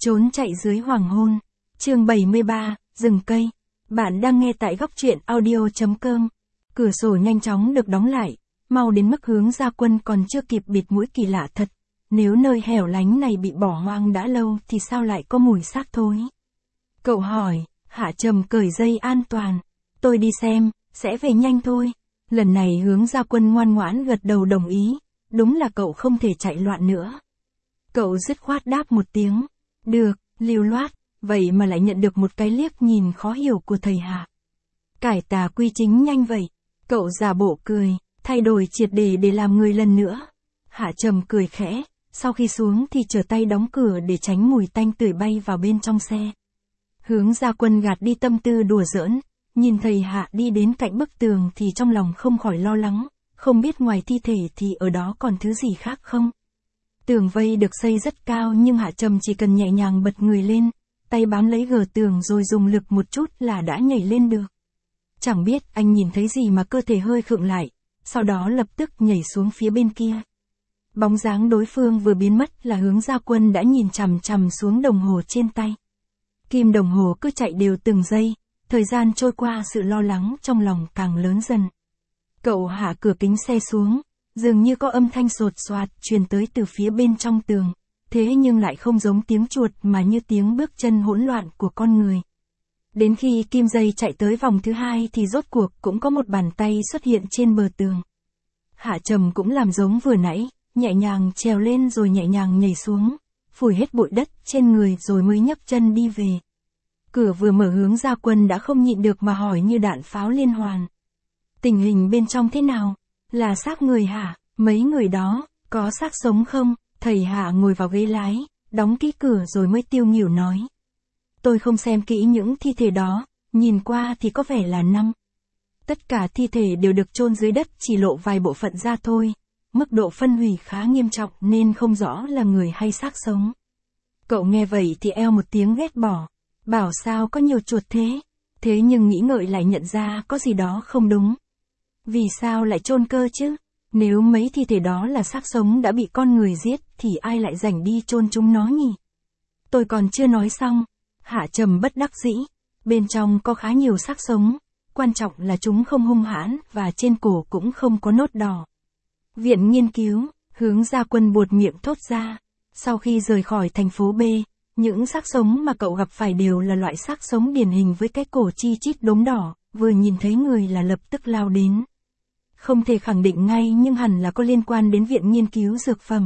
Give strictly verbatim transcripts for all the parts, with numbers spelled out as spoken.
Trốn chạy dưới hoàng hôn. Chương bảy mươi ba, rừng cây. Bạn đang nghe tại góc truyện audio chấm com. Cửa sổ nhanh chóng được đóng lại, mau đến mức Hướng Gia Quân còn chưa kịp bịt mũi kỳ lạ thật. Nếu nơi hẻo lánh này bị bỏ hoang đã lâu thì sao lại có mùi xác thối? Cậu hỏi, Hạ Trầm cởi dây an toàn. Tôi đi xem, sẽ về nhanh thôi. Lần này Hướng Gia Quân ngoan ngoãn gật đầu đồng ý. Đúng là cậu không thể chạy loạn nữa. Cậu dứt khoát đáp một tiếng. Được, lưu loát, vậy mà lại nhận được một cái liếc nhìn khó hiểu của thầy Hạ. Cải tà quy chính nhanh vậy. Cậu giả bộ cười, thay đổi triệt để để làm người lần nữa. Hạ Trầm cười khẽ, sau khi xuống thì trở tay đóng cửa để tránh mùi tanh tưởi bay vào bên trong xe. Hướng Gia Quân gạt đi tâm tư đùa giỡn, nhìn thầy Hạ đi đến cạnh bức tường thì trong lòng không khỏi lo lắng, không biết ngoài thi thể thì ở đó còn thứ gì khác không. Tường vây được xây rất cao nhưng Hạ Trầm chỉ cần nhẹ nhàng bật người lên, tay bám lấy gờ tường rồi dùng lực một chút là đã nhảy lên được. Chẳng biết anh nhìn thấy gì mà cơ thể hơi khựng lại, sau đó lập tức nhảy xuống phía bên kia. Bóng dáng đối phương vừa biến mất là Hướng Gia Quân đã nhìn chằm chằm xuống đồng hồ trên tay. Kim đồng hồ cứ chạy đều từng giây, thời gian trôi qua sự lo lắng trong lòng càng lớn dần. Cậu hạ cửa kính xe xuống, dường như có âm thanh sột soạt truyền tới từ phía bên trong tường, thế nhưng lại không giống tiếng chuột mà như tiếng bước chân hỗn loạn của con người. Đến khi kim dây chạy tới vòng thứ hai thì rốt cuộc cũng có một bàn tay xuất hiện trên bờ tường. Hạ Trầm cũng làm giống vừa nãy, nhẹ nhàng trèo lên rồi nhẹ nhàng nhảy xuống, phủi hết bụi đất trên người rồi mới nhấc chân đi về. Cửa vừa mở Hướng Gia Quân đã không nhịn được mà hỏi như đạn pháo liên hoàn. Tình hình bên trong thế nào? Là xác người hả? Mấy người đó, có xác sống không? Thầy Hạ ngồi vào ghế lái, đóng kỹ cửa rồi mới tiêu nghỉu nói. Tôi không xem kỹ những thi thể đó, nhìn qua thì có vẻ là năm. Tất cả thi thể đều được chôn dưới đất chỉ lộ vài bộ phận ra thôi. Mức độ phân hủy khá nghiêm trọng nên không rõ là người hay xác sống. Cậu nghe vậy thì eo một tiếng ghét bỏ. Bảo sao có nhiều chuột thế? Thế nhưng nghĩ ngợi lại nhận ra có gì đó không đúng. Vì sao lại chôn cơ chứ? Nếu mấy thi thể đó là xác sống đã bị con người giết thì ai lại rảnh đi chôn chúng nó nhỉ? Tôi còn chưa nói xong. Hạ Trầm bất đắc dĩ. Bên trong có khá nhiều xác sống. Quan trọng là chúng không hung hãn và trên cổ cũng không có nốt đỏ. Viện nghiên cứu, Hướng Gia Quân buột miệng thốt ra. Sau khi rời khỏi thành phố B, những xác sống mà cậu gặp phải đều là loại xác sống điển hình với cái cổ chi chít đốm đỏ, vừa nhìn thấy người là lập tức lao đến. Không thể khẳng định ngay nhưng hẳn là có liên quan đến viện nghiên cứu dược phẩm.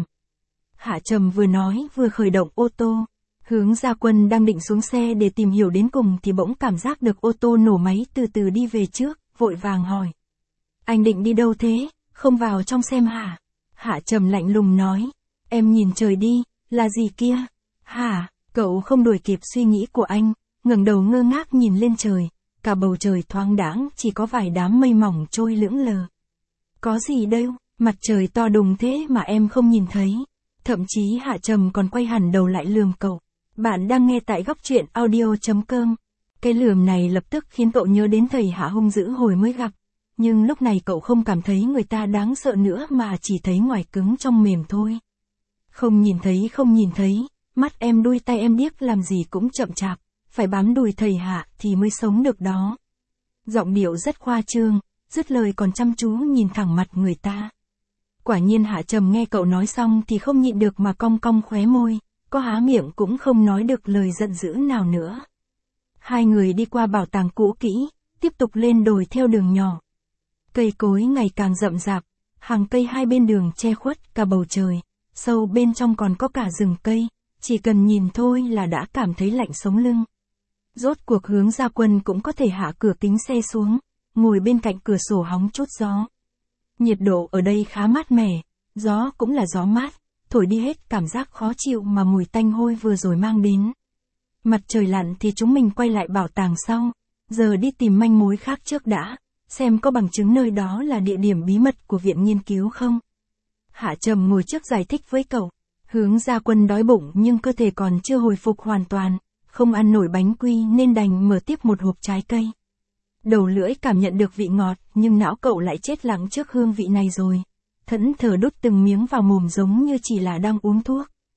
Hạ Trầm vừa nói vừa khởi động ô tô. Hướng Gia Quân đang định xuống xe để tìm hiểu đến cùng thì bỗng cảm giác được ô tô nổ máy từ từ đi về trước, vội vàng hỏi. Anh định đi đâu thế, không vào trong xem hả? Hạ Trầm lạnh lùng nói. Em nhìn trời đi, là gì kia? Hả? Cậu không đuổi kịp suy nghĩ của anh, ngẩng đầu ngơ ngác nhìn lên trời, cả bầu trời thoáng đãng chỉ có vài đám mây mỏng trôi lững lờ. Có gì đâu, mặt trời to đùng thế mà em không nhìn thấy. Thậm chí Hạ Trầm còn quay hẳn đầu lại lườm cậu. Bạn đang nghe tại góc truyện audio chấm com. Cái lườm này lập tức khiến cậu nhớ đến thầy Hạ hung dữ hồi mới gặp. Nhưng lúc này cậu không cảm thấy người ta đáng sợ nữa mà chỉ thấy ngoài cứng trong mềm thôi. Không nhìn thấy không nhìn thấy, mắt em đuôi tay em điếc làm gì cũng chậm chạp, phải bám đùi thầy Hạ thì mới sống được đó. Giọng điệu rất khoa trương, dứt lời còn chăm chú nhìn thẳng mặt người ta. Quả nhiên Hạ Trầm nghe cậu nói xong thì không nhịn được mà cong cong khóe môi, có há miệng cũng không nói được lời giận dữ nào nữa. Hai người đi qua bảo tàng cũ kỹ, tiếp tục lên đồi theo đường nhỏ. Cây cối ngày càng rậm rạp, hàng cây hai bên đường che khuất cả bầu trời, sâu bên trong còn có cả rừng cây, chỉ cần nhìn thôi là đã cảm thấy lạnh sống lưng. Rốt cuộc Hướng Gia Quân cũng có thể hạ cửa kính xe xuống, ngồi bên cạnh cửa sổ hóng chút gió. Nhiệt độ ở đây khá mát mẻ, gió cũng là gió mát, thổi đi hết cảm giác khó chịu mà mùi tanh hôi vừa rồi mang đến. Mặt trời lặn thì chúng mình quay lại bảo tàng sau, giờ đi tìm manh mối khác trước đã, xem có bằng chứng nơi đó là địa điểm bí mật của viện nghiên cứu không. Hạ Trầm ngồi trước giải thích với cậu. Hướng Gia Quân đói bụng nhưng cơ thể còn chưa hồi phục hoàn toàn, không ăn nổi bánh quy nên đành mở tiếp một hộp trái cây. Đầu lưỡi cảm nhận được vị ngọt nhưng não cậu lại chết lặng trước hương vị này rồi. Thẫn thờ đút từng miếng vào mồm giống như chỉ là đang uống thuốc.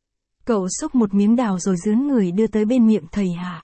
Cậu xúc một miếng đào rồi dướn người đưa tới bên miệng thầy Hạ.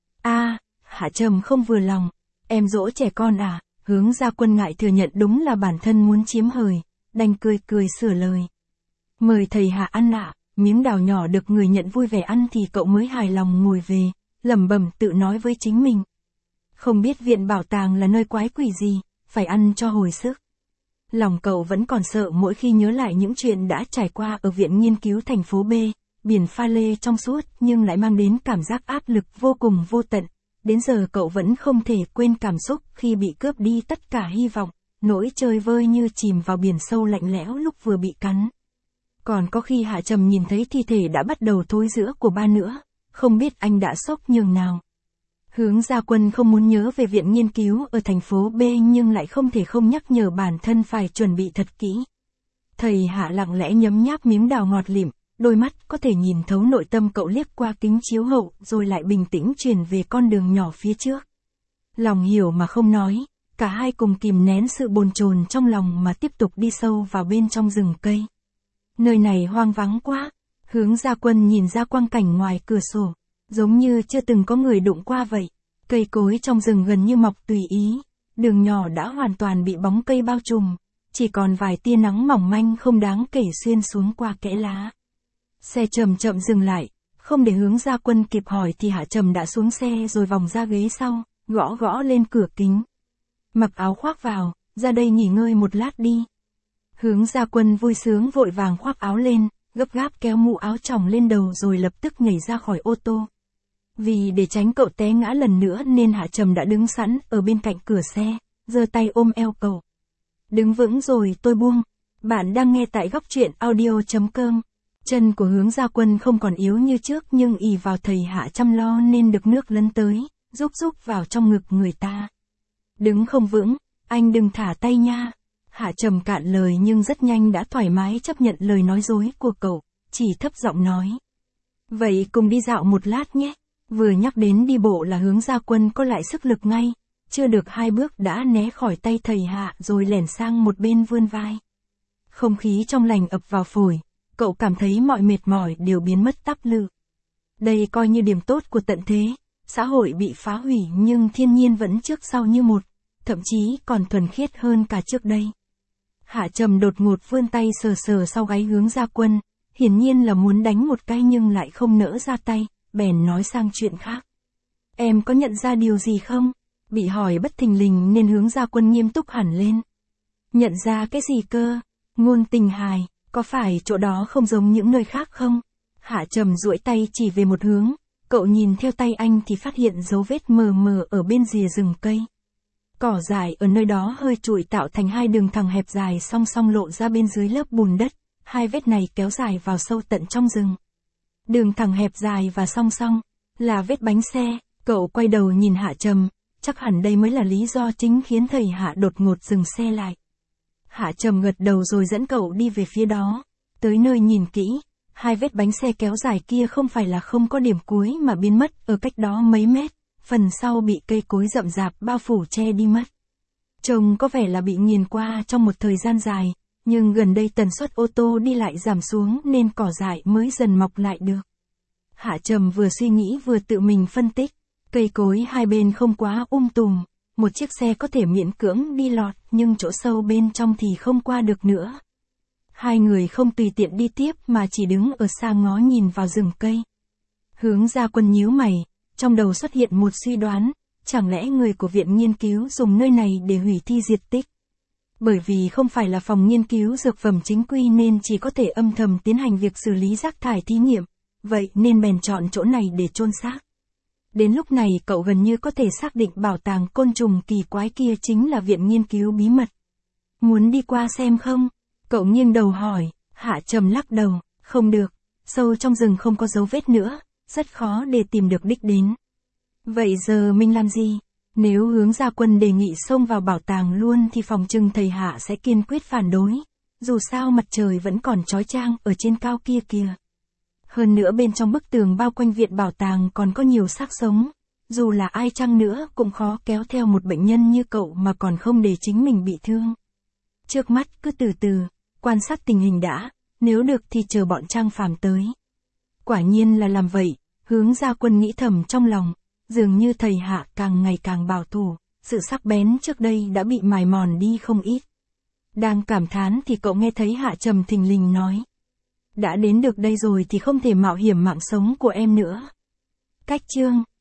A, Hạ Trầm không vừa lòng. Em dỗ trẻ con à? Hướng Gia Quân ngại thừa nhận đúng là bản thân muốn chiếm hời, đành cười cười sửa lời. Mời thầy Hạ ăn ạ. Miếng đào nhỏ được người nhận vui vẻ ăn thì cậu mới hài lòng ngồi về, lẩm bẩm tự nói với chính mình. Không biết viện bảo tàng là nơi quái quỷ gì, phải ăn cho hồi sức. Lòng cậu vẫn còn sợ mỗi khi nhớ lại những chuyện đã trải qua ở viện nghiên cứu thành phố B, biển pha lê trong suốt nhưng lại mang đến cảm giác áp lực vô cùng vô tận. Đến giờ cậu vẫn không thể quên cảm xúc khi bị cướp đi tất cả hy vọng, nỗi chơi vơi như chìm vào biển sâu lạnh lẽo lúc vừa bị cắn. Còn có khi Hạ Trầm nhìn thấy thi thể đã bắt đầu thối rữa của ba nữa, không biết anh đã sốc nhường nào. Hướng Gia Quân không muốn nhớ về viện nghiên cứu ở thành phố B nhưng lại không thể không nhắc nhở bản thân phải chuẩn bị thật kỹ. Thầy Hạ lặng lẽ nhấm nháp miếng đào ngọt lịm, đôi mắt có thể nhìn thấu nội tâm cậu liếc qua kính chiếu hậu rồi lại bình tĩnh chuyển về con đường nhỏ phía trước. Lòng hiểu mà không nói, cả hai cùng kìm nén sự bồn chồn trong lòng mà tiếp tục đi sâu vào bên trong rừng cây. Nơi này hoang vắng quá. Hướng Gia Quân nhìn ra quang cảnh ngoài cửa sổ, giống như chưa từng có người đụng qua vậy. Cây cối trong rừng gần như mọc tùy ý, đường nhỏ đã hoàn toàn bị bóng cây bao trùm, chỉ còn vài tia nắng mỏng manh không đáng kể xuyên xuống qua kẽ lá. Xe chậm chậm dừng lại, không để Hướng Gia Quân kịp hỏi thì Hạ Trầm đã xuống xe rồi vòng ra ghế sau, gõ gõ lên cửa kính. Mặc áo khoác vào, ra đây nghỉ ngơi một lát đi. Hướng Gia Quân vui sướng vội vàng khoác áo lên, gấp gáp kéo mũ áo choàng lên đầu rồi lập tức nhảy ra khỏi ô tô. Vì để tránh cậu té ngã lần nữa nên Hạ Trầm đã đứng sẵn ở bên cạnh cửa xe, giơ tay ôm eo cậu. Đứng vững rồi tôi buông. Bạn đang nghe tại góc truyện audio chấm com. Chân của Hướng Gia Quân không còn yếu như trước nhưng ỷ vào thầy Hạ chăm lo nên được nước lấn tới, rúc rúc vào trong ngực người ta. Đứng không vững, anh đừng thả tay nha. Hạ Trầm cạn lời nhưng rất nhanh đã thoải mái chấp nhận lời nói dối của cậu, chỉ thấp giọng nói. Vậy cùng đi dạo một lát nhé. Vừa nhắc đến đi bộ là Hướng Gia Quân có lại sức lực ngay, chưa được hai bước đã né khỏi tay thầy Hạ rồi lẻn sang một bên vươn vai. Không khí trong lành ập vào phổi, cậu cảm thấy mọi mệt mỏi đều biến mất tắp lự. Đây coi như điểm tốt của tận thế, xã hội bị phá hủy nhưng thiên nhiên vẫn trước sau như một, thậm chí còn thuần khiết hơn cả trước đây. Hạ Trầm đột ngột vươn tay sờ sờ sau gáy Hướng Gia Quân, hiển nhiên là muốn đánh một cái nhưng lại không nỡ ra tay, bèn nói sang chuyện khác. Em có nhận ra điều gì không? Bị hỏi bất thình lình nên Hướng Gia Quân nghiêm túc hẳn lên. Nhận ra cái gì cơ? Ngôn tình hài, có phải chỗ đó không giống những nơi khác không? Hạ Trầm duỗi tay chỉ về một hướng, cậu nhìn theo tay anh thì phát hiện dấu vết mờ mờ ở bên rìa rừng cây. Cỏ dại ở nơi đó hơi trụi tạo thành hai đường thẳng hẹp dài song song lộ ra bên dưới lớp bùn đất, hai vết này kéo dài vào sâu tận trong rừng. Đường thẳng hẹp dài và song song, là vết bánh xe, cậu quay đầu nhìn Hạ Trầm, chắc hẳn đây mới là lý do chính khiến thầy Hạ đột ngột dừng xe lại. Hạ Trầm gật đầu rồi dẫn cậu đi về phía đó, tới nơi nhìn kỹ, hai vết bánh xe kéo dài kia không phải là không có điểm cuối mà biến mất ở cách đó mấy mét, phần sau bị cây cối rậm rạp bao phủ che đi mất. Trông có vẻ là bị nghiền qua trong một thời gian dài, nhưng gần đây tần suất ô tô đi lại giảm xuống nên cỏ dại mới dần mọc lại được. Hạ Trầm vừa suy nghĩ vừa tự mình phân tích, cây cối hai bên không quá um tùm, một chiếc xe có thể miễn cưỡng đi lọt nhưng chỗ sâu bên trong thì không qua được nữa. Hai người không tùy tiện đi tiếp mà chỉ đứng ở xa ngó nhìn vào rừng cây. Hướng Gia Quân nhíu mày, trong đầu xuất hiện một suy đoán, chẳng lẽ người của viện nghiên cứu dùng nơi này để hủy thi diệt tích? Bởi vì không phải là phòng nghiên cứu dược phẩm chính quy nên chỉ có thể âm thầm tiến hành việc xử lý rác thải thí nghiệm, vậy nên bèn chọn chỗ này để chôn xác. Đến lúc này cậu gần như có thể xác định bảo tàng côn trùng kỳ quái kia chính là viện nghiên cứu bí mật. Muốn đi qua xem không? Cậu nghiêng đầu hỏi. Hạ Trầm lắc đầu, không được, sâu trong rừng không có dấu vết nữa, rất khó để tìm được đích đến. Vậy giờ mình làm gì? Nếu Hướng Gia Quân đề nghị xông vào bảo tàng luôn thì phòng trừng thầy Hạ sẽ kiên quyết phản đối, dù sao mặt trời vẫn còn chói chang ở trên cao kia kìa. Hơn nữa bên trong bức tường bao quanh viện bảo tàng còn có nhiều xác sống, dù là ai chăng nữa cũng khó kéo theo một bệnh nhân như cậu mà còn không để chính mình bị thương. Trước mắt cứ từ từ, quan sát tình hình đã, nếu được thì chờ bọn Trang Phàm tới. Quả nhiên là làm vậy, Hướng Gia Quân nghĩ thầm trong lòng, dường như thầy Hạ càng ngày càng bảo thủ, sự sắc bén trước đây đã bị mài mòn đi không ít. Đang cảm thán thì cậu nghe thấy Hạ Trầm thình lình nói. Đã đến được đây rồi thì không thể mạo hiểm mạng sống của em nữa. Cách chương